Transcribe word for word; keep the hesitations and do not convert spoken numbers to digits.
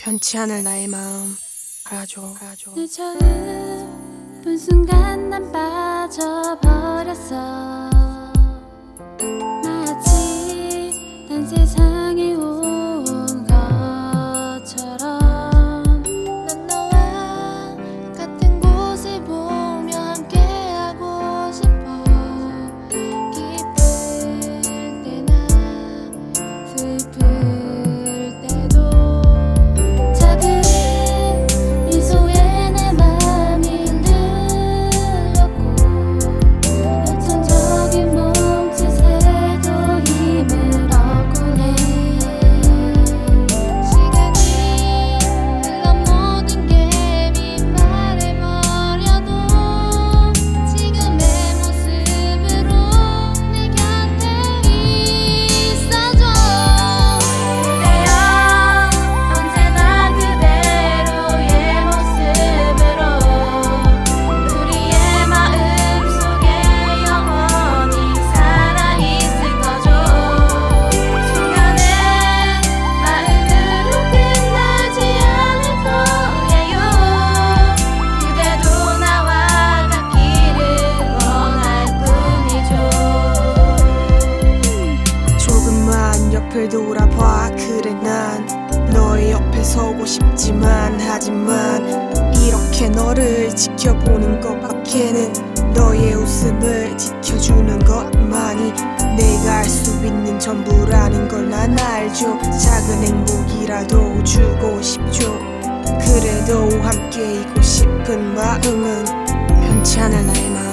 변치 않을 나의 마음 알아줘, 알아줘. 늘 처음 본 순간 난 빠져버렸어. 마치 딴 세상에 온 것처럼 난 너와 같은 곳을 보며 함께하고 싶어. 기쁠 때나 슬플 때도 작은 미소에 내 맘이 흔들렸고 열정적인 몸짓에도 힘을 얻곤 해. 시간이 흘러 모든 게 빈말해버려도 지금의 모습으로 내 곁에 있어줘. 그대여 언제나 그대로의 모습으로 우리의 마음속에 영원히 살아있을 거죠. 순간은 마음으로 끝나지 않을 거예요. 그대도 나와 같기를 원할 뿐이죠. 조금만 옆을 돌아봐. 그래 난 너의 옆에 서고 싶지만 하지만 이렇게 너를 지켜보는 것밖에는 너의 웃음을 지켜주는 것만이 내가 할 수 있는 전부라는 걸 난 알죠. 작은 행복이라도 주고 싶죠. 그래도 함께 있고 싶은 마음은 변치 않을 나의 마음